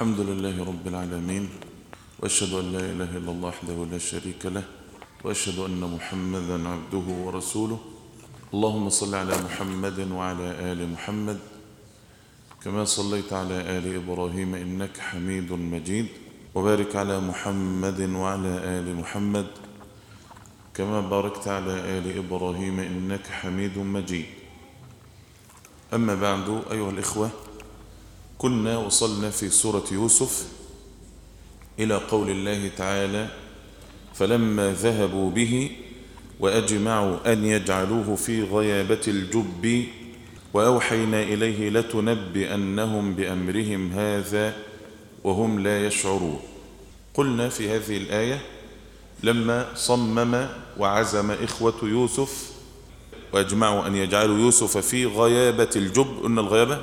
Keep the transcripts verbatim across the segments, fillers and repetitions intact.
الحمد لله رب العالمين، وأشهد أن لا إله إلا الله وحده لا شريك له، وأشهد أن محمدا عبده ورسوله. اللهم صل على محمد وعلى آل محمد كما صليت على آل إبراهيم إنك حميد مجيد، وبارك على محمد وعلى آل محمد كما باركت على آل إبراهيم إنك حميد مجيد. أما بعد أيها الإخوة، كنا وصلنا في سورة يوسف إلى قول الله تعالى: فلما ذهبوا به وأجمعوا أن يجعلوه في غيابة الجب وأوحينا إليه لتنبئنهم بأمرهم هذا وهم لا يشعرون. قلنا في هذه الآية لما صمم وعزم إخوة يوسف وأجمعوا أن يجعلوا يوسف في غيابة الجب، قلنا الغيابة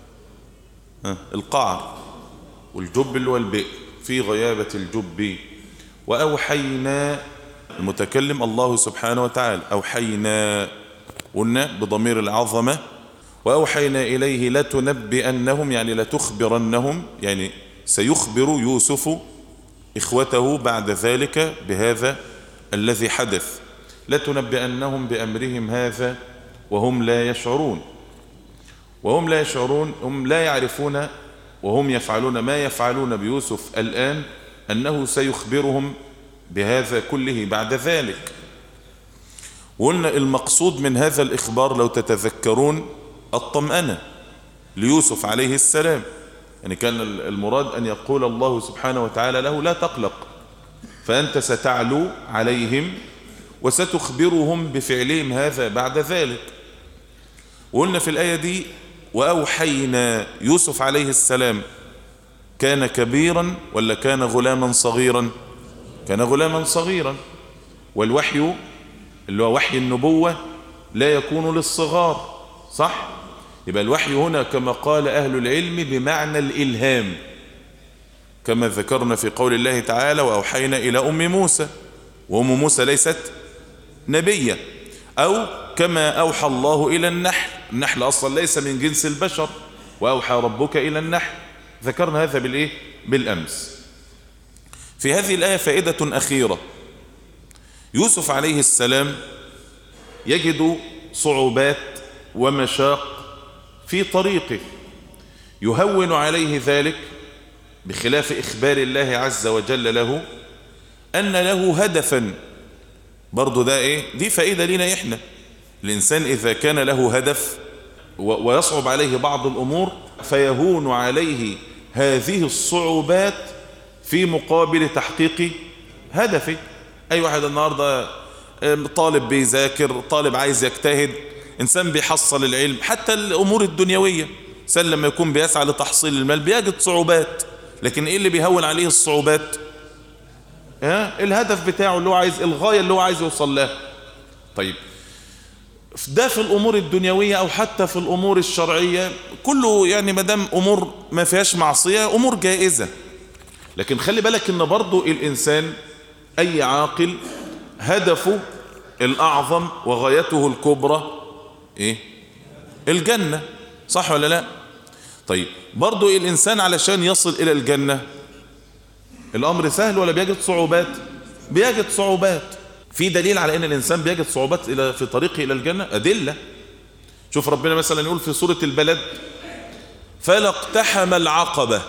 القعر، والجب اللي هو البئر، في غيابة الجب. وأوحينا، المتكلم الله سبحانه وتعالى، أوحينا قلنا بضمير العظمة، وأوحينا إليه لتنبئنهم يعني لتخبرنهم، يعني سيخبر يوسف إخوته بعد ذلك بهذا الذي حدث. لتنبئنهم بأمرهم هذا وهم لا يشعرون. وهم لا يشعرون، هم لا يعرفون وهم يفعلون ما يفعلون بيوسف الآن أنه سيخبرهم بهذا كله بعد ذلك. وقلنا المقصود من هذا الإخبار لو تتذكرون الطمأنة ليوسف عليه السلام، يعني كان المراد أن يقول الله سبحانه وتعالى له: لا تقلق، فأنت ستعلو عليهم وستخبرهم بفعلهم هذا بعد ذلك. وقلنا في الآية دي: وأوحينا. يوسف عليه السلام كان كبيرا ولا كان غلاما صغيرا؟ كان غلاما صغيرا، والوحي اللي هو وحي النبوة لا يكون للصغار، صح؟ يبقى الوحي هنا كما قال أهل العلم بمعنى الإلهام، كما ذكرنا في قول الله تعالى: وأوحينا إلى أم موسى، وأم موسى ليست نبية. أو كما أوحى الله إلى النحل، النحل أصلا ليس من جنس البشر، وأوحى ربك إلى النحل. ذكرنا هذا بالإيه؟ بالأمس. في هذه الآية فائدة أخيرة. يوسف عليه السلام يجد صعوبات ومشاق في طريقه، يهون عليه ذلك بخلاف إخبار الله عز وجل له أن له هدفا. برضو ده إيه؟ دي فائدة لنا إحنا. الإنسان إذا كان له هدف ويصعب عليه بعض الأمور فيهون عليه هذه الصعوبات في مقابل تحقيق هدفه. أي واحد النهاردة طالب بيذاكر، طالب عايز يجتهد، إنسان بيحصل العلم، حتى الأمور الدنيوية، إنسان لما يكون بيسعى لتحصيل المال بيجد صعوبات، لكن إيه اللي بيهون عليه الصعوبات؟ ها؟ الهدف بتاعه اللي هو عايز، الغاية اللي هو عايز يوصل لها. طيب ده في الأمور الدنيوية أو حتى في الأمور الشرعية كله، يعني مدام أمور ما فيهاش معصية أمور جائزة. لكن خلي بالك إن برضو الإنسان أي عاقل هدفه الأعظم وغايته الكبرى إيه؟ الجنة، صح ولا لا؟ طيب برضو الإنسان علشان يصل إلى الجنة الأمر سهل ولا بيجد صعوبات؟ بيجد صعوبات. في دليل على أن الإنسان بيجد صعوبات إلى في طريقه إلى الجنة؟ أدلة. شوف ربنا مثلا يقول في سورة البلد: فلا اقتحم العقبة.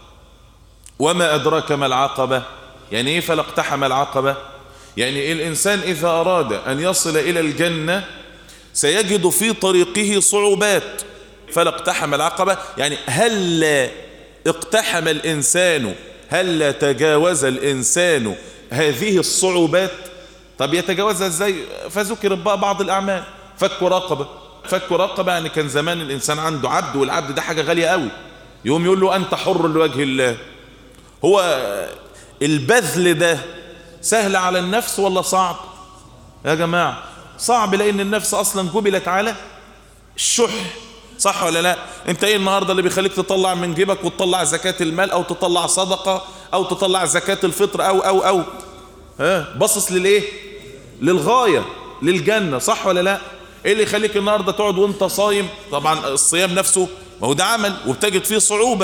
وما أدراك ما العقبة؟ يعني إيه فلا اقتحم العقبة؟ يعني الإنسان إذا أراد أن يصل إلى الجنة سيجد في طريقه صعوبات. فلا اقتحم العقبة يعني هل اقتحم الإنسان، هل تجاوز الإنسان هذه الصعوبات؟ طب يتجاوزها ازاي؟ فذكر بقى بعض الأعمال. فك رقبة. فك رقبة يعني كان زمان الإنسان عنده عبد، والعبد ده حاجة غالية قوي، يقوم يقول له أنت حر لوجه الله. هو البذل ده سهل على النفس ولا صعب يا جماعة؟ صعب، لأن النفس أصلا جبلت على الشح، صح ولا لا؟ انت ايه النهاردة اللي بيخليك تطلع من جيبك وتطلع زكاة المال او تطلع صدقة او تطلع زكاة الفطر او او او ها؟ بصص للايه؟ للغاية، للجنة، صح ولا لا؟ ايه اللي يخليك النهاردة تقعد وانت صايم؟ طبعا الصيام نفسه ما هو ده عمل وبتجد فيه صعوبة،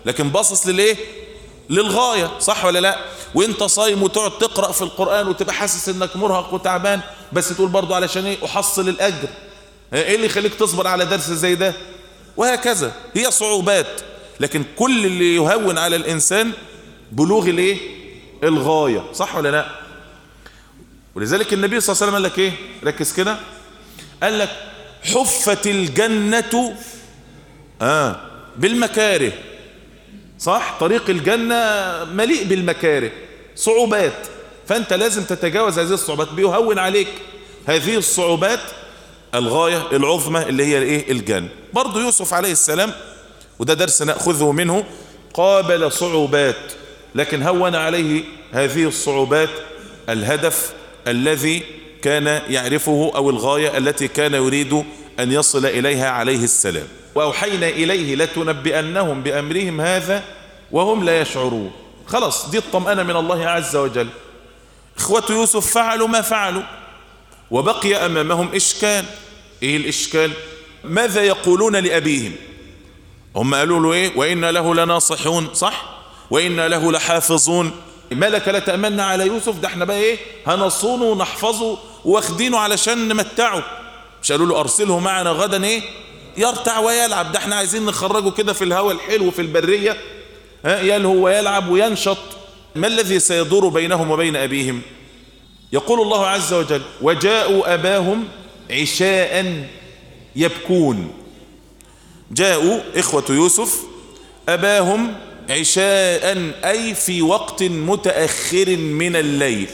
لكن باصص للايه؟ للغاية، صح ولا لا؟ وانت صايم وتقعد تقرأ في القرآن وتبقى حاسس انك مرهق وتعبان، بس تقول برضو علشان ايه؟ احصل الاجر. ايه اللي يخليك تصبر على درس زي ده؟ وهكذا. هي صعوبات، لكن كل اللي يهون على الانسان بلوغ الايه؟ الغاية، صح ولا لا؟ ولذلك النبي صلى الله عليه وسلم قال لك ايه؟ ركز كده، قال لك حفت الجنة آه بالمكاره. صح؟ طريق الجنة مليء بالمكاره، صعوبات، فأنت لازم تتجاوز هذه الصعوبات. بيهون عليك هذه الصعوبات الغاية العظمى اللي هي الايه؟ الجنة. برضو يوسف عليه السلام، وده درس نأخذه منه، قابل صعوبات لكن هون عليه هذه الصعوبات الهدف الذي كان يعرفه أو الغاية التي كان يريد أن يصل إليها عليه السلام. وأوحينا إليه لتنبئنهم بأمرهم هذا وهم لا يشعرون. خلاص، دي الطمأنة من الله عز وجل. إخوة يوسف فعلوا ما فعلوا، وبقي أمامهم إشكال. إيه الإشكال؟ ماذا يقولون لأبيهم؟ هم قالوا له إيه؟ وإنا له لناصحون، صح؟ وإنا له لحافظون. ما لك لا تأمنا على يوسف؟ ده احنا بقى إيه؟ هنصونه ونحفظه واخدينه علشان نمتعه. مش قالوا له أرسله معنا غدا إيه؟ يرتع ويلعب، ده احنا عايزين نخرجه كده في الهواء الحلو في البرية، ها، يلهو ويلعب وينشط. ما الذي سيدور بينهم وبين أبيهم؟ يقول الله عز وجل وجاءوا أباهم عشاء يبكون. جاءوا إخوة يوسف أباهم عشاء، أي في وقت متأخر من الليل.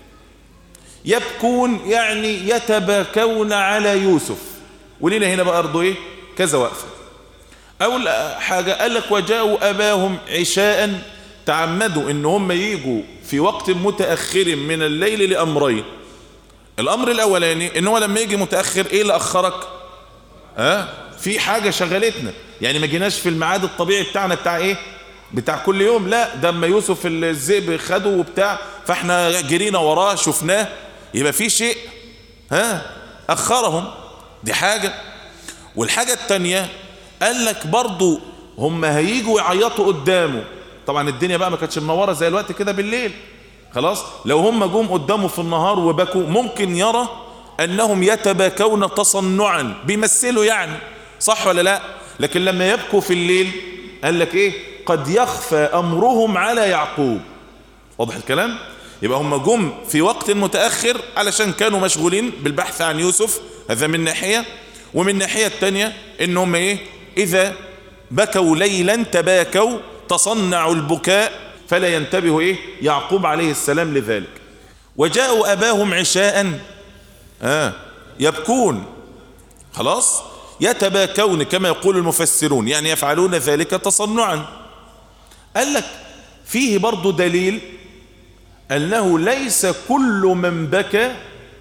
يبكون يعني يتباكون على يوسف. ولينا هنا بقى أرضو إيه؟ كذا وقفة. أول حاجة قال لك وجاءوا أباهم عشاء، تعمدوا إن هم ييجوا في وقت متأخر من الليل لأمرين. الأمر الأولاني إن هو لما يجي متأخر إيه اللي أخرك؟ ها؟ في حاجة شغلتنا، يعني ما جيناش في الميعاد الطبيعي بتاعنا بتاع إيه؟ بتاع كل يوم. لا، ده اما يوسف الذئب خده وبتاع فاحنا جرينا وراه شفناه، يبقى في شيء ها أخرهم. دي حاجة. والحاجة التانية قال لك برضو هم هيجوا يعيطوا قدامه. طبعا الدنيا بقى ما كانتش منورة زي الوقت كده بالليل، خلاص. لو هم جم قدامه في النهار وبكوا ممكن يرى أنهم يتباكون تصنعا، بيمثلوا يعني، صح ولا لا؟ لكن لما يبكوا في الليل قال لك ايه؟ قد يخفى أمرهم على يعقوب. واضح الكلام؟ يبقى هم جم في وقت متأخر علشان كانوا مشغولين بالبحث عن يوسف، هذا من ناحية. ومن ناحية التانية انهم ايه؟ اذا بكوا ليلا تباكوا، تصنعوا البكاء، فلا ينتبه ايه؟ يعقوب عليه السلام لذلك. وجاءوا اباهم عشاء آه يبكون، خلاص، يتباكون كما يقول المفسرون، يعني يفعلون ذلك تصنعا. قال لك فيه برضو دليل أنه ليس كل من بكى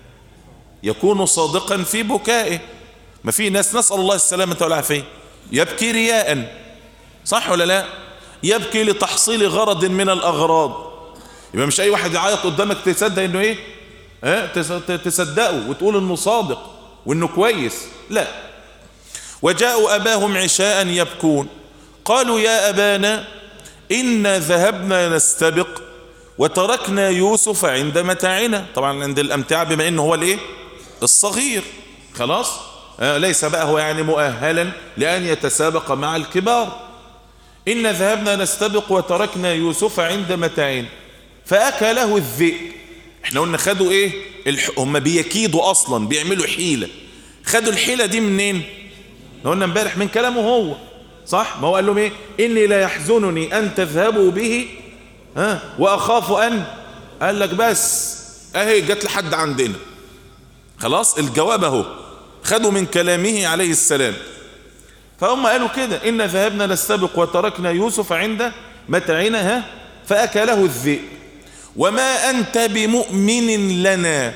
يكون صادقا في بكائه. ما في ناس، نسأل الله السلامة والعافية، يبكي رياء، صح ولا لا؟ يبكي لتحصيل غرض من الأغراض. يبقى مش أي واحد يعيط قدامك تصدق إنه إيه؟ اه تصدقه وتقول إنه صادق وإنه كويس. لا. وجاءوا أباهم عشاء يبكون قالوا يا أبانا إنا ذهبنا نستبق وتركنا يوسف عند متاعنا. طبعا عند الأمتعة بما إنه هو الإيه؟ الصغير، خلاص. آه ليس بقى هو يعني مؤهلا لأن يتسابق مع الكبار. إنا ذهبنا نستبق وتركنا يوسف عند متاعنا فأكله الذئب. احنا قلنا خدوا ايه؟ الح... هم بيكيدوا اصلا، بيعملوا حيلة. خدوا الحيلة دي منين؟ قلنا امبارح من كلامه هو، صح؟ ما هو قال لهم ايه؟ اني لا يحزنني ان تذهبوا به ها واخاف ان، قال لك بس اهي جت لحد عندنا، خلاص. الجواب اهو، خدوا من كلامه عليه السلام. فهم قالوا كده إن ذهبنا نستبق وتركنا يوسف عند متاعنا ها فأكله الذئب وما أنت بمؤمن لنا.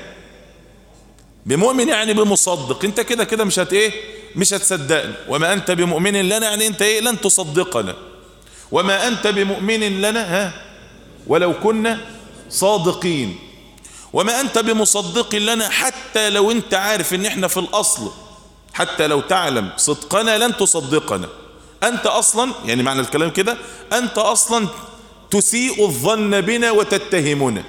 بمؤمن يعني بمصدق، انت كده كده مش هت ايه مش هتصدقنا. وما أنت بمؤمن لنا يعني انت ايه لن تصدقنا. وما أنت بمؤمن لنا ها ولو كنا صادقين. وما أنت بمصدق لنا حتى لو انت عارف ان احنا في الأصل، حتى لو تعلم صدقنا لن تصدقنا. أنت أصلا، يعني معنى الكلام كده، أنت أصلا تسيء الظن بنا وتتهمنا.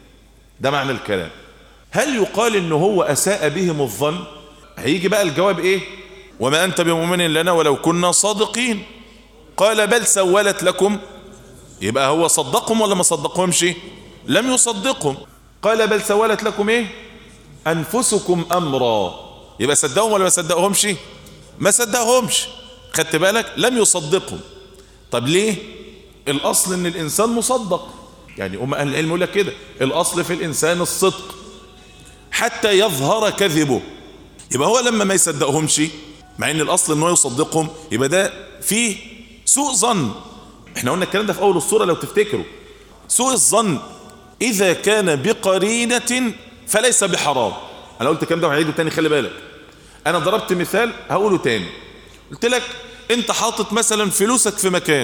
ده معنى الكلام. هل يقال إنه هو أساء بهم الظن؟ هيجي بقى الجواب إيه؟ وما أنت بمؤمن لنا ولو كنا صادقين. قال بل سولت لكم. يبقى هو صدقهم ولا ما صدقهمش؟ لم يصدقهم. قال بل سولت لكم إيه؟ أنفسكم أمرا. يبقى صدقهم ولا ما صدقهمش؟ ما صدقهمش. خدت بالك؟ لم يصدقهم. طب ليه؟ الأصل إن الإنسان مصدق. يعني هم أهل العلم يقول لك كده، الأصل في الإنسان الصدق حتى يظهر كذبه. يبقى هو لما ما يصدقهمش، مع إن الأصل إنه يصدقهم، يبقى ده فيه سوء ظن. احنا قلنا الكلام ده في أول الصورة لو تفتكروا. سوء الظن إذا كان بقرينة فليس بحرام. أنا قلت الكلام ده وهعيده تاني، خلي بالك. أنا ضربت مثال هقوله تاني. قلت لك أنت حاطط مثلا فلوسك في مكان،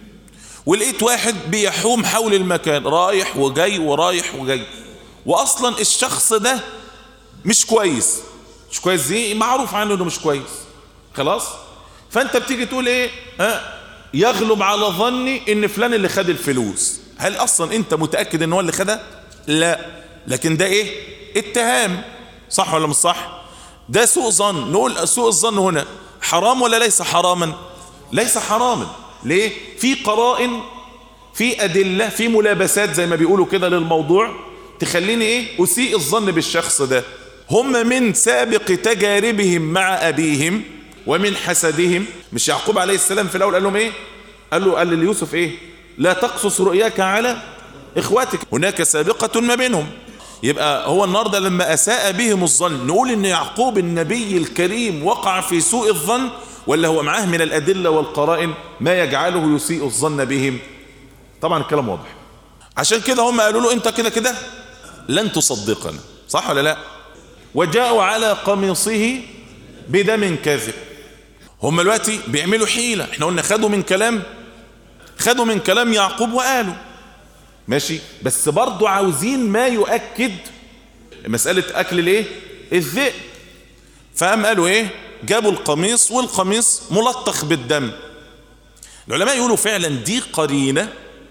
ولقيت واحد بيحوم حول المكان رايح وجاي ورايح وجاي، وأصلا الشخص ده مش كويس. مش كويس دي معروف عنه إنه مش كويس. خلاص؟ فأنت بتيجي تقول إيه؟ ها؟ يغلب على ظني إن فلان اللي خد الفلوس. هل أصلا أنت متأكد إن هو اللي خدها؟ لا. لكن ده إيه؟ اتهام. صح ولا مش صح؟ ده سوء ظن. نقول سوء الظن هنا حرام ولا ليس حراما؟ ليس حراما. ليه؟ في قرائن، في أدلة، في ملابسات زي ما بيقولوا كده للموضوع تخليني إيه؟ أسيء الظن بالشخص ده. هم من سابق تجاربهم مع أبيهم ومن حسدهم. مش يعقوب عليه السلام في الأول قال لهم إيه؟ قال له، قال ليوسف إيه؟ لا تقصص رؤياك على إخواتك، هناك سابقة ما بينهم. يبقى هو النهارده لما أساء بهم الظن نقول إن يعقوب النبي الكريم وقع في سوء الظن، ولا هو معاه من الأدلة والقرائن ما يجعله يسيء الظن بهم؟ طبعا الكلام واضح. عشان كده هم قالوا له أنت كده كده لن تصدقنا. صح ولا لا؟ وجاءوا على قميصه بدم كاذب. هم دلوقتي بيعملوا حيلة. احنا قلنا خدوا من كلام خدوا من كلام يعقوب وقالوا ماشي، بس برضو عاوزين ما يؤكد مسألة أكل الايه؟ الذئب. فقام قالوا ايه؟ جابوا القميص، والقميص ملطخ بالدم. العلماء يقولوا فعلا دي قرينة.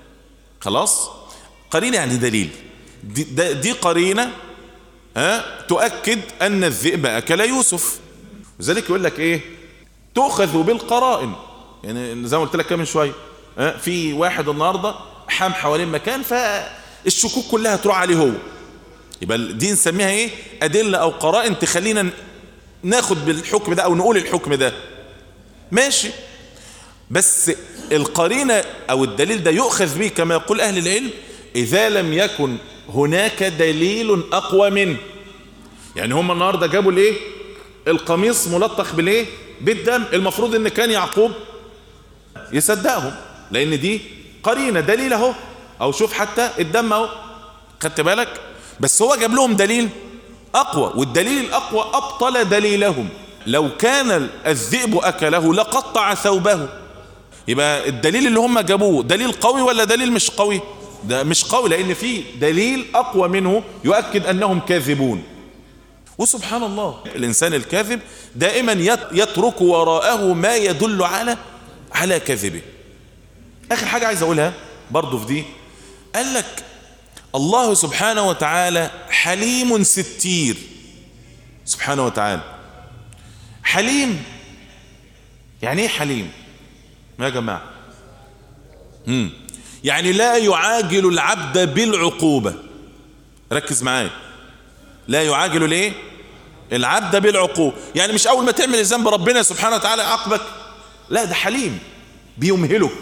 خلاص؟ قرينة يعني دليل. دي, دي قرينة ها تؤكد أن الذئب أكل يوسف. وذلك يقول لك ايه؟ تؤخذ بالقرائن. يعني زي ما قلت لك من شوية، ها في واحد النهارده حام حوالين مكان فالشكوك كلها تروح عليه هو. يبقى دي نسميها ايه؟ أدلة أو قرائن تخلينا ناخد بالحكم ده أو نقول الحكم ده. ماشي، بس القرينة أو الدليل ده يؤخذ به كما يقول أهل العلم إذا لم يكن هناك دليل أقوى منه. يعني هم النهارده جابوا الايه؟ القميص ملطخ بالايه؟ بالدم. المفروض ان كان يعقوب يصدقهم، لان دي قرينة دليل اهو، او شوف حتى الدم اهو. خدت بالك؟ بس هو جاب لهم دليل اقوى، والدليل الاقوى ابطل دليلهم. لو كان الذئب اكله لقطع ثوبه. يبقى الدليل اللي هم جابوه دليل قوي ولا دليل مش قوي؟ ده مش قوي، لان في دليل اقوى منه يؤكد انهم كاذبون. وسبحان الله الانسان الكاذب دائما يترك وراءه ما يدل على على كذبه. اخر حاجة عايز اقولها برضو في دي، قال لك الله سبحانه وتعالى حليم ستير. سبحانه وتعالى حليم. يعني ايه حليم يا جماعة؟ مم. يعني لا يعاجل العبد بالعقوبة. ركز معايا، لا يعاجل الايه؟ العبد بالعقوبة. يعني مش اول ما تعمل الذنب ربنا سبحانه وتعالى يعاقبك، لا، ده حليم بيمهلك.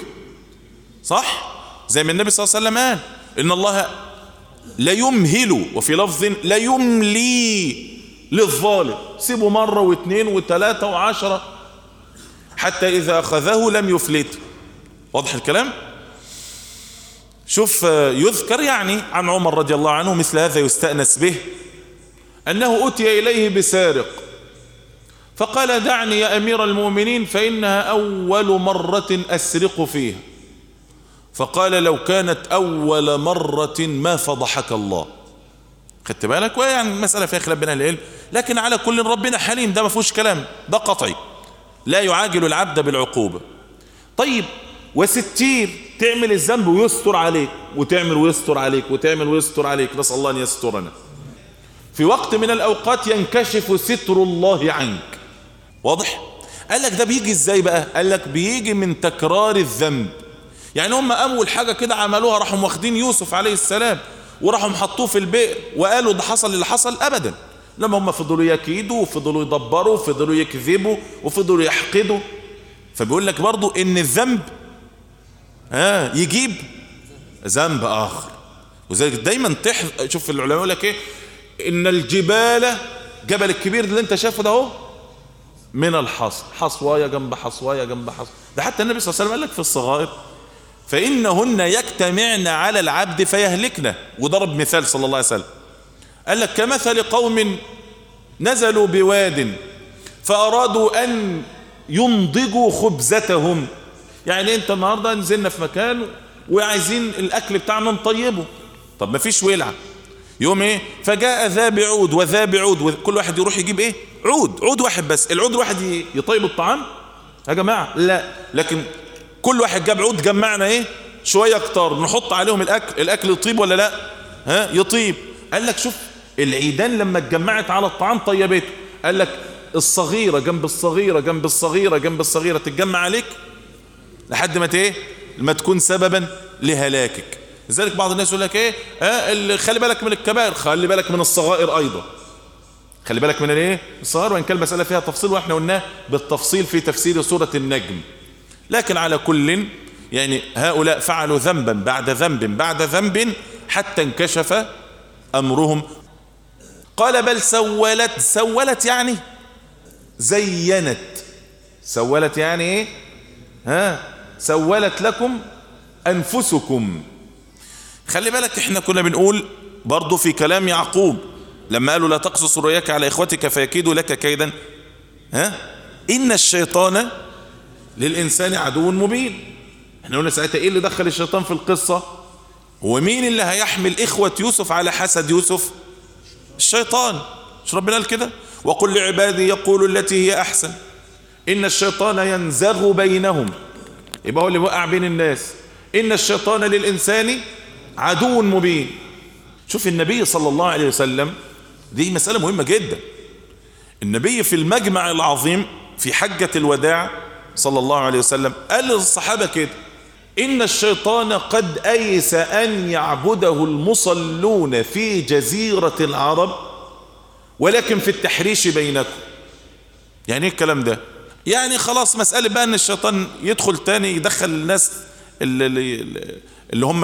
صح؟ زي ما النبي صلى الله عليه وسلم قال ان الله لا يمهل، وفي لفظ لا يملي للظالم. سيبه مرة واثنين وثلاثة وعشرة حتى اذا اخذه لم يفلت. واضح الكلام؟ شوف، يذكر يعني عن عمر رضي الله عنه مثل هذا يستأنس به، انه اتي اليه بسارق فقال دعني يا امير المؤمنين فانها اول مرة اسرق فيها. فقال لو كانت اول مرة ما فضحك الله. خدت بالك؟ ويعني المسألة فيها خلاف بين اهل العلم، لكن على كل ربنا حليم، ده ما فيهوش كلام، ده قطعي. لا يعاجل العبد بالعقوبة. طيب وستير، تعمل الذنب ويستر عليك، وتعمل ويستر عليك، وتعمل ويستر عليك، نسأل الله أن يسترنا. في وقت من الأوقات ينكشف ستر الله عنك. واضح؟ قال لك ده بيجي ازاي بقى؟ قال لك بيجي من تكرار الذنب. يعني هم أول حاجة كده عملوها راحوا واخدين يوسف عليه السلام وراحوا محطوه في البئر وقالوا ده حصل اللي حصل؟ أبدا. لما هم فضلوا يكيدوا وفضلوا يدبروا وفضلوا يكذبوا وفضلوا يحقدوا. فبيقول لك برضو ان الذنب ها يجيب ذنب آخر. وذلك دايما تح... شوف العلماء يقول لك ايه، ان الجبال، جبل الكبير اللي انت شايفه ده اهو، من الحصى، حصوايه جنب حصوايه جنب حصوايه. ده حتى النبي صلى الله عليه وسلم قال لك في الصغائر فإنهن يجتمعن على العبد فيهلكنا، وضرب مثال صلى الله عليه وسلم. قال لك كمثل قوم نزلوا بواد فأرادوا أن ينضجوا خبزتهم. يعني انت النهاردة نزلنا في مكان وعايزين الأكل بتاعنا نطيبه، طب ما فيش ولعة، يوم ايه؟ فجاء ذا بعود وذا بعود، وكل واحد يروح يجيب ايه؟ عود، عود واحد بس. العود الواحد يطيب الطعام يا جماعة؟ لا، لكن كل واحد جاب عود، جمعنا ايه؟ شوية كتار، نحط عليهم الأكل، الأكل يطيب ولا لا؟ ها يطيب. قال لك شوف العيدان لما اتجمعت على الطعام طيبته. قال لك الصغيرة جنب الصغيرة جنب الصغيرة جنب الصغيرة تتجمع عليك لحد ما ايه؟ ما تكون سببا لهلاكك. لذلك بعض الناس يقول لك ايه؟ ها خلي بالك من الكبائر، خلي بالك من الصغائر ايضا، خلي بالك من الايه؟ الصغائر، وان كان المسألة فيها تفصيل واحنا قلناه بالتفصيل في تفسير سورة النجم. لكن على كل يعني هؤلاء فعلوا ذنبا بعد ذنب بعد ذنب حتى انكشف امرهم. قال بل سولت، سولت يعني زينت، سولت يعني ايه؟ ها سولت لكم انفسكم. خلي بالك احنا كنا بنقول برضو في كلام يعقوب لما قالوا لا تقصص رؤياك على اخوتك فيكيدوا لك كيدا، ها ان الشيطان للانسان عدو مبين. احنا قلنا ساعتها ايه اللي دخل الشيطان في القصة؟ هو مين اللي هيحمل اخوة يوسف على حسد يوسف؟ الشيطان. مش ربنا قال كده؟ وقل لعبادي يقولوا التي هي احسن ان الشيطان ينزغ بينهم، يبقى هو اللي وقع بين الناس. ان الشيطان للانسان عدو مبين. شوف النبي صلى الله عليه وسلم، دي مسألة مهمة جدا. النبي في المجمع العظيم في حجة الوداع صلى الله عليه وسلم قال للصحابة كده: إن الشيطان قد أيس أن يعبده المصلون في جزيرة العرب ولكن في التحريش بينكم. يعني ايه الكلام ده؟ يعني خلاص مسألة بقى ان الشيطان يدخل تاني يدخل الناس اللي, اللي هم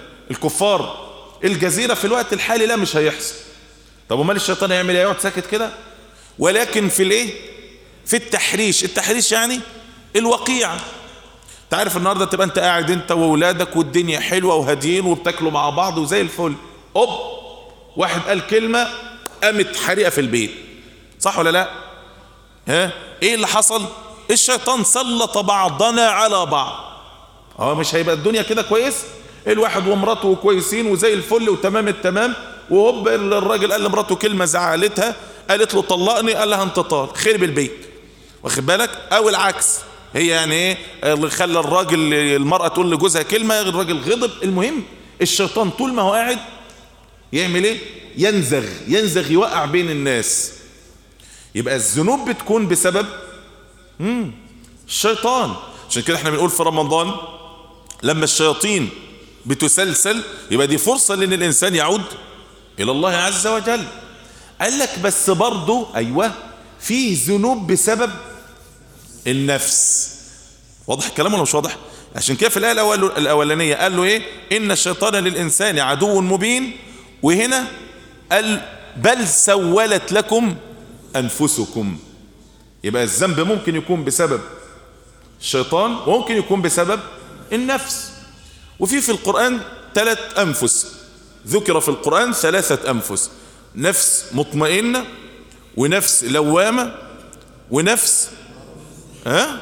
الكفار الجزيرة في الوقت الحالي، لا مش هيحصل. طب ومال الشيطان هيعمل ايه؟ يقعد ساكت كده؟ ولكن في الايه؟ في التحريش. التحريش يعني الوقيعة. تعرف النهاردة تبقى انت قاعد انت وولادك والدنيا حلوة وهاديين وبتاكلوا مع بعض وزي الفل، اوب واحد قال كلمة قامت حريقة في البيت، صح ولا لا؟ ها ايه اللي حصل؟ الشيطان سلط بعضنا على بعض. اه مش هيبقى الدنيا كده كويس؟ الواحد ومراته كويسين وزي الفل وتمام التمام، وهوب الراجل قال لمراته كلمة زعلتها، قالت له طلقني، قال لها انت طالق، خرب البيت. واخد بالك؟ او العكس، هي يعني ايه اللي خلى الراجل المرأة تقول لجوزها كلمة، الراجل غضب. المهم الشيطان طول ما هو قاعد يعمل ايه؟ ينزغ، ينزغ يوقع بين الناس. يبقى الذنوب بتكون بسبب مم. الشيطان. عشان كده احنا بنقول في رمضان لما الشياطين بتسلسل يبقى دي فرصة لان الانسان يعود الى الله عز وجل. قال لك بس برضو ايوه فيه ذنوب بسبب النفس. واضح الكلام ولا مش واضح؟ عشان كده في الآية الأول الأولانية قال له ايه؟ ان الشيطان للإنسان عدو مبين، وهنا قال بل سولت لكم أنفسكم. يبقى الذنب ممكن يكون بسبب الشيطان وممكن يكون بسبب النفس. وفي في القرآن ثلاث أنفس، ذكر في القرآن ثلاثة أنفس: نفس مطمئنة، ونفس لوامة، ونفس ها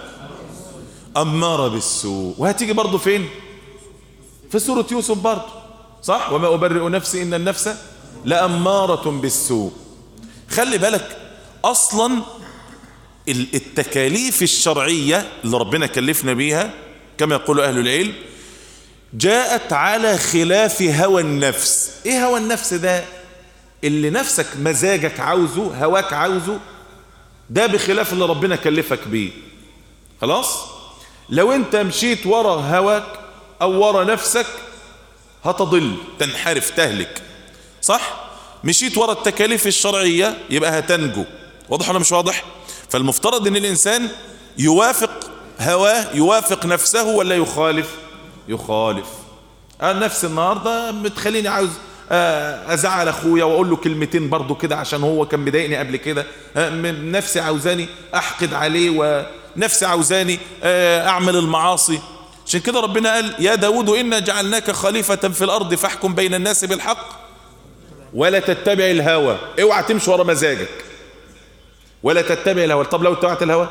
أمارة بالسوء. وهتيجي برضو فين؟ في سورة يوسف برضو، صح؟ وما أبرئ نفسي إن النفس لأمارة بالسوء. خلي بالك أصلا التكاليف الشرعية اللي ربنا كلفنا بيها كما يقول أهل العلم جاءت على خلاف هوى النفس. ايه هوى النفس ده؟ اللي نفسك مزاجك عاوزه، هواك عاوزه، ده بخلاف اللي ربنا كلفك بيه. خلاص؟ لو انت مشيت ورا هواك او ورا نفسك هتضل، تنحرف، تهلك. صح؟ مشيت ورا التكاليف الشرعية يبقى هتنجو. واضح ولا مش واضح؟ فالمفترض ان الانسان يوافق هواه، يوافق نفسه ولا يخالف؟ يخالف. النفس النهاردة بتخليني عاوز ازعل اخويا واقول له كلمتين برضو كده عشان هو كان مضايقني قبل كده، نفسي عاوزاني احقد عليه، ونفسي عاوزاني اعمل المعاصي. عشان كده ربنا قال يا داود إنا جعلناك خليفة في الارض فاحكم بين الناس بالحق ولا تتبع الهوى. اوعى تمشي ورا مزاجك ولا تتبع الهوى. طب لو اتبعت الهوى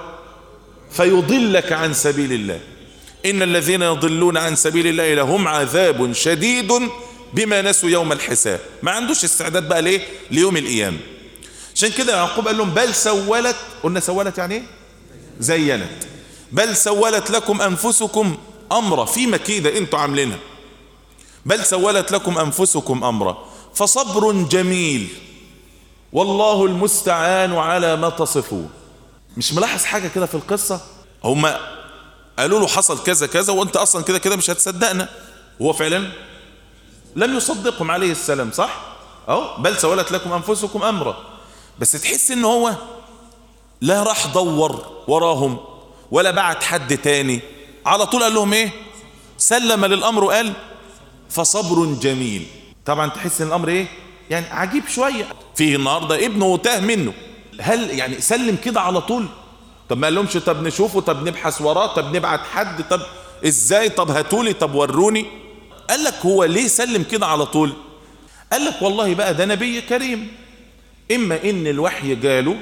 فيضلك عن سبيل الله. إن الذين يضلون عن سبيل الله لهم عذاب شديد بما نسوا يوم الحساب. ما عندوش استعداد بقى ليه؟ ليوم القيامة. عشان كده يعقوب قال لهم بل سولت، قلنا سولت يعني ايه؟ زينت. بل سولت لكم أنفسكم أمرا، في مكيدة انتوا عاملينها. بل سولت لكم أنفسكم أمرا فصبر جميل والله المستعان على ما تصفون. مش ملاحظ حاجة كده في القصة؟ هم قالوا له حصل كذا كذا وانت اصلا كده كده مش هتصدقنا، وهو فعلا لم يصدقهم عليه السلام. صح؟ اهو بل سولت لكم انفسكم امرا. بس تحس ان هو لا راح دور وراهم ولا بعت حد تاني، على طول قال لهم ايه؟ سلم للامر وقال فصبر جميل. طبعا تحس ان الامر ايه؟ يعني عجيب شوية. فيه النهاردة ابنه تاه منه، هل يعني سلم كده على طول؟ طب ما قالهمش طب نشوفه، طب نبحث وراه، طب نبعت حد، طب ازاي، طب هاتولي، طب وروني. قال لك هو ليه سلم كده على طول؟ قال لك والله بقى ده نبي كريم، اما ان الوحي جاله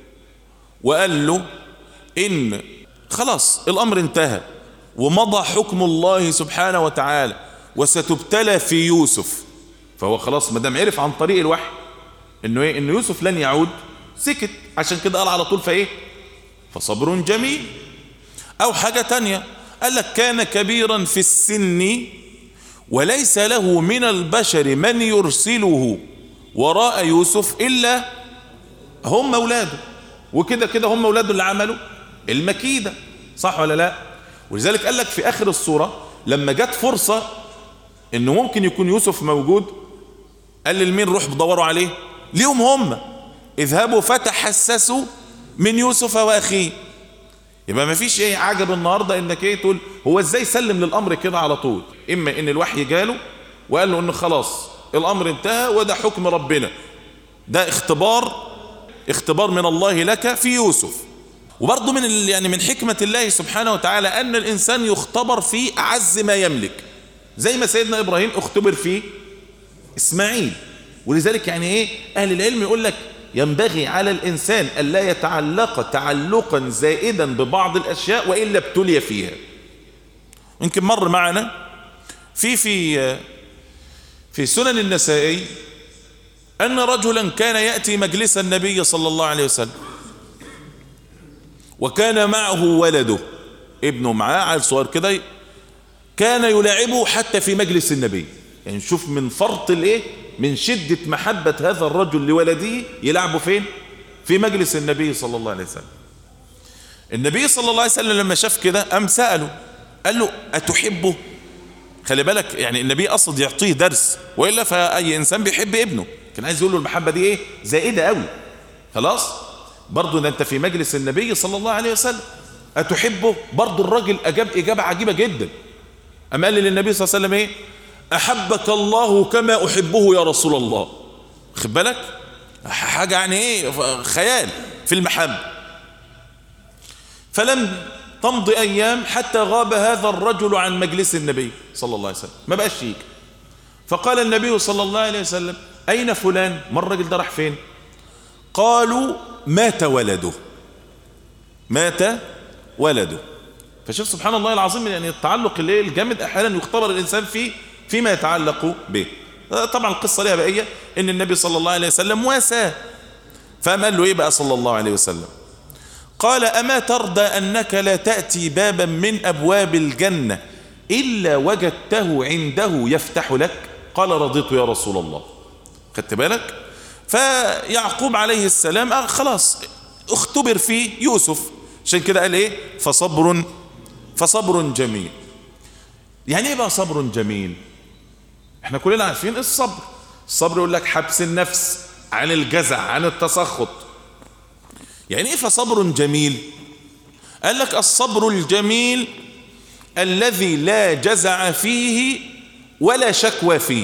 وقال له ان خلاص الامر انتهى ومضى حكم الله سبحانه وتعالى وستبتلى في يوسف، فهو خلاص ما دام عرف عن طريق الوحي انه ايه؟ انه يوسف لن يعود، سكت. عشان كده قال على طول فايه؟ فصبر جميل. او حاجة تانية قال لك كان كبيرا في السن وليس له من البشر من يرسله وراء يوسف الا هم اولاده، وكده كده هم اولاده اللي عملوا المكيدة. صح ولا لا؟ ولذلك قال لك في اخر الصورة لما جت فرصة انه ممكن يكون يوسف موجود، قال للمين روح بدوروا عليه؟ ليهم هم، اذهبوا فتحسسوا من يوسف واخيه. يبقى ما فيش ايه عجب النهارده انك ايه تقول هو ازاي سلم للامر كده على طول؟ اما ان الوحي جاله وقال له انه خلاص الامر انتهى وده حكم ربنا، ده اختبار اختبار من الله لك في يوسف. وبرضه من يعني من حكمة الله سبحانه وتعالى ان الانسان يختبر في اعز ما يملك، زي ما سيدنا ابراهيم اختبر في اسماعيل. ولذلك يعني ايه اهل العلم يقول لك ينبغي على الإنسان ألا يتعلق تعلقا زائدا ببعض الأشياء وإلا ابتلي فيها. يمكن مر معنا في في في سنن النسائي أن رجلا كان يأتي مجلس النبي صلى الله عليه وسلم وكان معه ولده، ابنه معاه عيل صغير كده، كان يلاعبه حتى في مجلس النبي. يعني نشوف من فرط الايه، من شدة محبة هذا الرجل لولده يلعبه فين؟ في مجلس النبي صلى الله عليه وسلم. النبي صلى الله عليه وسلم لما شاف كده قام سأله قال له أتحبه؟ خلي بالك يعني النبي قصد يعطيه درس، وإلا فأي إنسان بيحب ابنه، كان عايز يقول له المحبة دي ايه؟ زائدة قوي. خلاص برضو ده انت في مجلس النبي صلى الله عليه وسلم، أتحبه؟ برضو الراجل أجاب إجابة عجيبة جدا. أم قال للنبي صلى الله عليه وسلم ايه؟ أحبك الله كما أحبه يا رسول الله. خد بالك حاجة يعني ايه خيال في المحبة. فلم تمضي أيام حتى غاب هذا الرجل عن مجلس النبي صلى الله عليه وسلم، ما بقاش يجي. فقال النبي صلى الله عليه وسلم أين فلان؟ ما الرجل ده راح فين؟ قالوا مات ولده، مات ولده. فشوف سبحان الله العظيم، يعني التعلق اللي الجامد أحيانا يختبر الإنسان فيه فيما يتعلق به. طبعا القصة لها بقية ان النبي صلى الله عليه وسلم واساه، فقام قال له ايه بقى صلى الله عليه وسلم؟ قال أما ترضى أنك لا تأتي بابا من أبواب الجنة إلا وجدته عنده يفتح لك؟ قال رضيت يا رسول الله. خدت بالك؟ فيعقوب عليه السلام آه خلاص اختبر فيه يوسف، عشان كده قال ايه؟ فصبر فصبر جميل. يعني ايه بقى صبر جميل؟ احنا كلنا عارفين الصبر. الصبر يقول لك حبس النفس عن الجزع عن التسخط. يعني ايه فصبر جميل؟ قال لك الصبر الجميل الذي لا جزع فيه ولا شكوى فيه.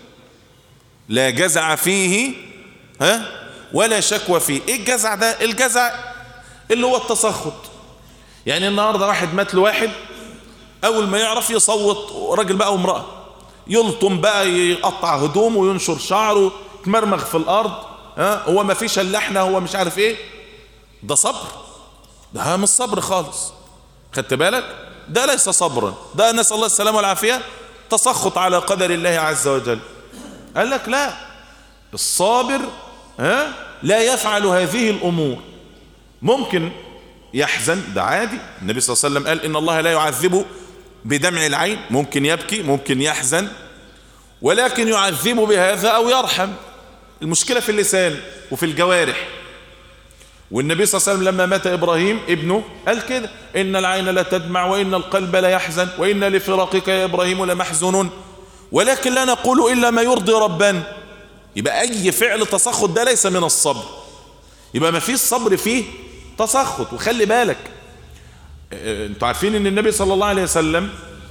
لا جزع فيه ها ولا شكوى فيه. ايه الجزع ده؟ الجزع اللي هو التسخط. يعني النهارده واحد مات له واحد، اول ما يعرف يصوت، راجل بقى وامرأة، يلطم بقى، يقطع هدومه وينشر شعره، يتمرمغ في الارض، ها هو ما فيش الا احنا، هو مش عارف ايه. ده صبر؟ ده مش صبر خالص. خدت بالك؟ ده ليس صبرا، ده نسأل الله السلامة والعافية تسخط على قدر الله عز وجل. قال لك لا، الصابر ها لا يفعل هذه الأمور. ممكن يحزن، ده عادي. النبي صلى الله عليه وسلم قال إن الله لا يعذبه بدمع العين، ممكن يبكي ممكن يحزن، ولكن يعذبه بهذا أو يرحم. المشكلة في اللسان وفي الجوارح. والنبي صلى الله عليه وسلم لما مات إبراهيم ابنه قال كده: إن العين لا تدمع وإن القلب لا يحزن وإن لفراقك يا إبراهيم لمحزون ولكن لا نقول إلا ما يرضي ربنا. يبقى أي فعل تسخط ده ليس من الصبر. يبقى ما فيش صبر فيه تسخط. وخلي بالك، انتوا عارفين ان النبي صلى الله عليه وسلم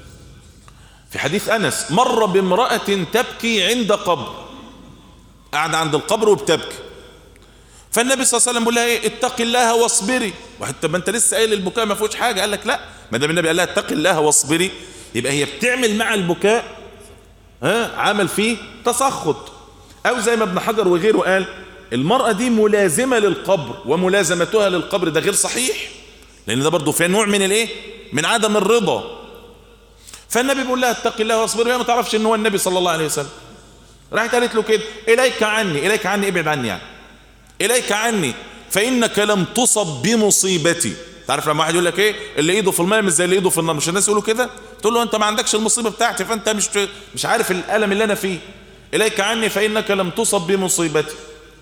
في حديث أنس مر بامرأة تبكي عند قبر، قاعدة عند القبر وبتبكي. فالنبي صلى الله عليه وسلم بيقول لها ايه؟ اتقي الله واصبري. وحتى ما انت لسه قايل البكاء ما فيهوش حاجه. قال لك لا، ما دام النبي قال لها اتقي الله واصبري، يبقى هي بتعمل مع البكاء ها عمل فيه تسخط. او زي ما ابن حجر وغيره قال المرأة دي ملازمة للقبر، وملازمتها للقبر ده غير صحيح، لان ده برضه فيها نوع من الايه؟ من عدم الرضا. فالنبي بيقول لها اتقي الله واصبري، وهي ما تعرفش ان هو النبي صلى الله عليه وسلم. راحت قالت له كده: اليك عني، اليك عني، ابعد عني، يعني اليك عني فانك لم تصب بمصيبتي. تعرف لما واحد يقول لك ايه؟ اللي ايده في الماء مش زي اللي ايده في النار. مش الناس يقولوا كده؟ تقول له انت ما عندكش المصيبه بتاعتي، فانت مش مش عارف الالم اللي انا فيه. اليك عني فانك لم تصب بمصيبتي.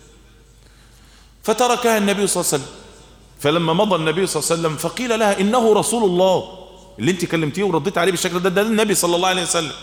فتركها النبي صلى الله عليه وسلم. فلما مضى النبي صلى الله عليه وسلم فقيل لها انه رسول الله اللي انت كلمتيه ورديت عليه بالشكل ده، ده النبي صلى الله عليه وسلم.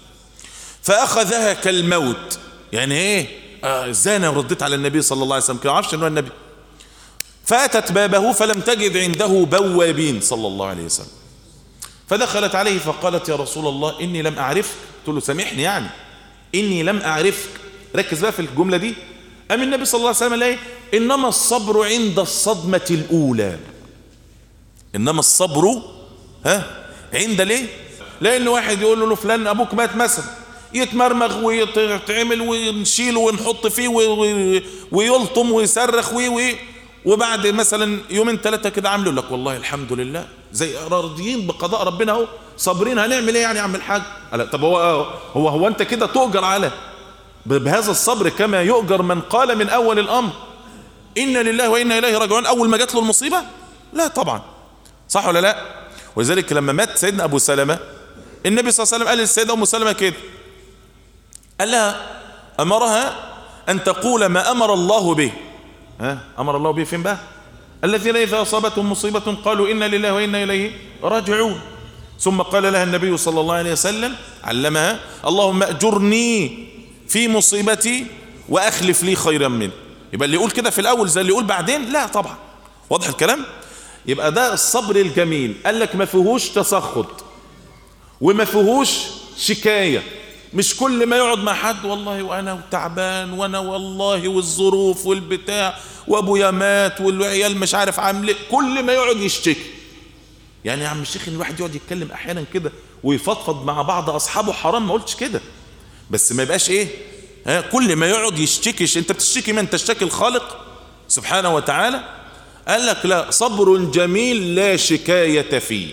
فاخذها كالموت. يعني ايه؟ آه ازاي انا رديت على النبي صلى الله عليه وسلم كده؟ ما عرفش انه النبي. فاتت بابه فلم تجد عنده بوابين صلى الله عليه وسلم. فدخلت عليه فقالت: يا رسول الله اني لم اعرفك. قلت له سامحني، يعني اني لم اعرفك. ركز بقى في الجمله دي. ام النبي صلى الله عليه وسلم ليه؟ انما الصبر عند الصدمه الاولى. انما الصبر ها عند ليه؟ لان واحد يقول له فلان ابوك مات مثلا، يتمرمغ ويتعمل ونشيله ونحط فيه ويلطم ويصرخ وي وبعد مثلا يومين ثلاثه كده عامله لك والله الحمد لله، زي راضيين بقضاء ربنا اهو، صابرين، هنعمل ايه يعني يا عم الحاج؟ طب هو هو هو انت كده تؤجر على بهذا الصبر كما يؤجر من قال من اول الامر انا لله وانا اليه راجعون اول ما جات له المصيبه؟ لا طبعا. صح ولا لا؟ ولذلك لما مات سيدنا ابو سلمة النبي صلى الله عليه وسلم قال للسيده ام سلمة كده، قال لها امرها ان تقول ما امر الله به. ها امر الله به فين بقى؟ الذين اذا اصابتهم مصيبه قالوا انا لله وانا اليه راجعون. ثم قال لها النبي صلى الله عليه وسلم علمها: اللهم اجرني في مصيبتي واخلف لي خيرا منه. يبقى اللي يقول كده في الاول زي اللي يقول بعدين؟ لا طبعا. واضح الكلام؟ يبقى ده الصبر الجميل. قال لك ما فيهوش تسخط وما فيهوش شكايه. مش كل ما يقعد مع حد والله وانا تعبان وانا والله والظروف والبتاع وابويا مات والعيال مش عارف عامل ايه، كل ما يقعد يشتكي. يعني يا عم الشيخ ان الواحد يقعد يتكلم احيانا كده ويفضفض مع بعض اصحابه حرام، ما قلتش كده، بس ما يبقاش ايه؟ ها كل ما يقعد يشتكيش. انت بتشتكي من تشتكي الخالق سبحانه وتعالى. قال لك لا، صبر جميل لا شكاية فيه.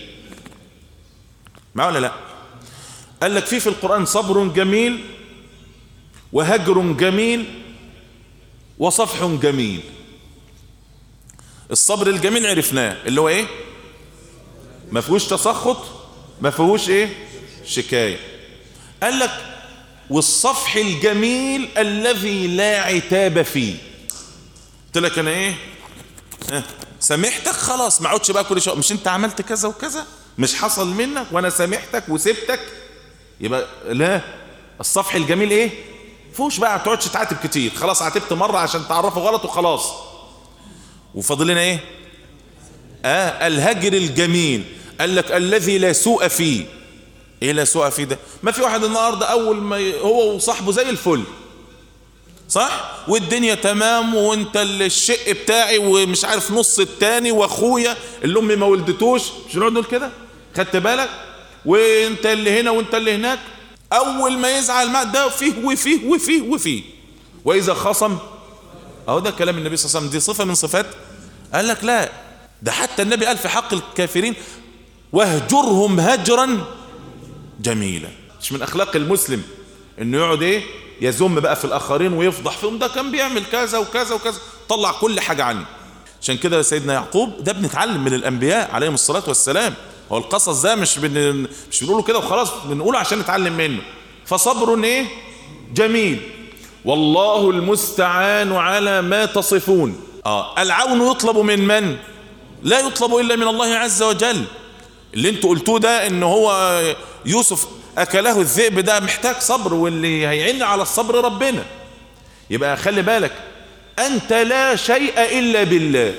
معه ولا لا؟ قال لك في في القرآن صبر جميل وهجر جميل وصفح جميل. الصبر الجميل عرفناه اللي هو ايه؟ ما فيهوش تسخط، ما فيهوش ايه؟ شكاية. قال لك والصفح الجميل الذي لا عتاب فيه. قلت لك انا ايه؟ اه سامحتك خلاص، ما عودش بقى كل شيء مش انت عملت كذا وكذا، مش حصل منك وانا سامحتك وسبتك. يبقى لا، الصفح الجميل ايه؟ فوش بقى ما تقعدش تعاتب كتير، خلاص عاتبت مرة عشان تعرفوا غلط وخلاص. وفاضل لنا ايه؟ اه الهجر الجميل. قال لك الذي لا سوء فيه. ايه لا سوء فيه ده؟ ما في واحد النهارده اول ما هو وصاحبه زي الفل صح، والدنيا تمام، وانت الشق بتاعي ومش عارف نص التاني، واخويا اللي امي ما ولدتوش، مش نقعد نقول كده؟ خدت بالك؟ وانت اللي هنا وانت اللي هناك. اول ما يزعل ما ده فيه وفيه وفيه وفيه، واذا خصم اهو ده كلام النبي صلى الله عليه وسلم. دي صفة من صفات؟ قال لك لا، ده حتى النبي قال في حق الكافرين واهجرهم هجرا جميلا. مش من اخلاق المسلم انه يقعد ايه يذم بقى في الاخرين ويفضح فيهم، ده كان بيعمل كذا وكذا وكذا، طلع كل حاجة عنه. عشان كده سيدنا يعقوب ده بنتعلم من الانبياء عليهم الصلاة والسلام. هو القصص ده مش بن... مش بنقوله كده وخلاص، بنقوله عشان نتعلم منه. فصبر ايه جميل والله المستعان على ما تصفون. اه العون يطلب من من؟ لا يطلب الا من الله عز وجل. اللي انتوا قلتوه ده ان هو يوسف اكله الذئب ده محتاج صبر، واللي هيعين على الصبر ربنا. يبقى خلي بالك انت لا شيء الا بالله.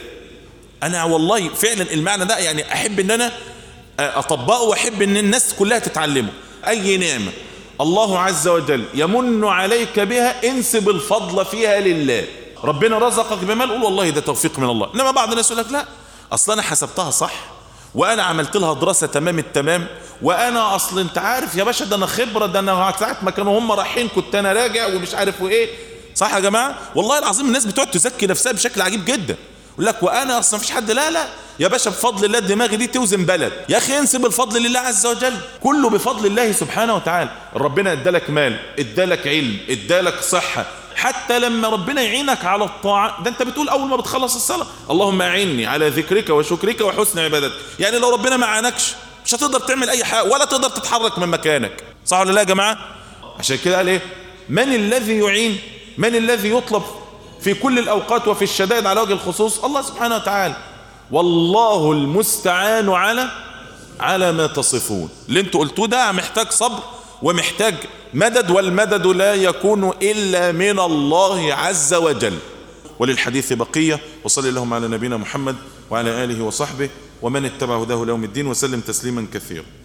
انا والله فعلا المعنى ده يعني احب ان انا اطبقه، واحب ان الناس كلها تتعلمه. اي نعمة الله عز وجل يمن عليك بها انسب الفضل فيها لله. ربنا رزقك بمال قول والله ده توفيق من الله. انما بعض الناس يقول لك لا اصل انا حسبتها صح، وانا عملت لها دراسة تمام التمام، وانا اصل انت عارف يا باشا ده انا خبرة، ده انا ساعة ما كانوا هم رايحين كنت انا راجع ومش عارف وايه. صح يا جماعة؟ والله العظيم الناس بتقعد تزكي نفسها بشكل عجيب جدا. يقول لك وانا اصلا مفيش حد. لا لا يا باشا بفضل الله دماغي دي توزن بلد. يا اخي انسب الفضل لله عز وجل، كله بفضل الله سبحانه وتعالى. ربنا ادالك مال، ادالك علم، ادالك صحة. حتى لما ربنا يعينك على الطاعة ده انت بتقول اول ما بتخلص الصلاة اللهم اعني على ذكرك وشكرك وحسن عبادتك. يعني لو ربنا ما عانكش مش هتقدر تعمل اي حاجة ولا تقدر تتحرك من مكانك. صح ولا لا يا جماعة؟ عشان كده قال ايه؟ من الذي يعين؟ من الذي يطلب في كل الأوقات وفي الشدائد على وجه الخصوص؟ الله سبحانه وتعالى. والله المستعان على على ما تصفون. اللي انتوا قلتوه ده محتاج صبر ومحتاج مدد، والمدد لا يكون إلا من الله عز وجل. وللحديث بقية. وصلي اللهم على نبينا محمد وعلى آله وصحبه ومن اتبع هداه ليوم الدين وسلم تسليما كثيرا.